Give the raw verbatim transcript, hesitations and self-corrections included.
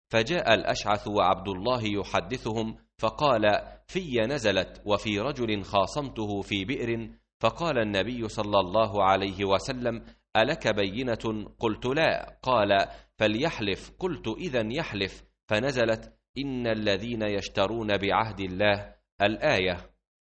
فجاء الأشعث وعبد الله يحدثهم فقال: في نزلت وفي رجل خاصمته في بئر، فقال النبي صلى الله عليه وسلم: ألك بينة؟ قلت: لا. قال: فليحلف. قلت: إذن يحلف. فنزلت: إن الذين يشترون بعهد الله الآية.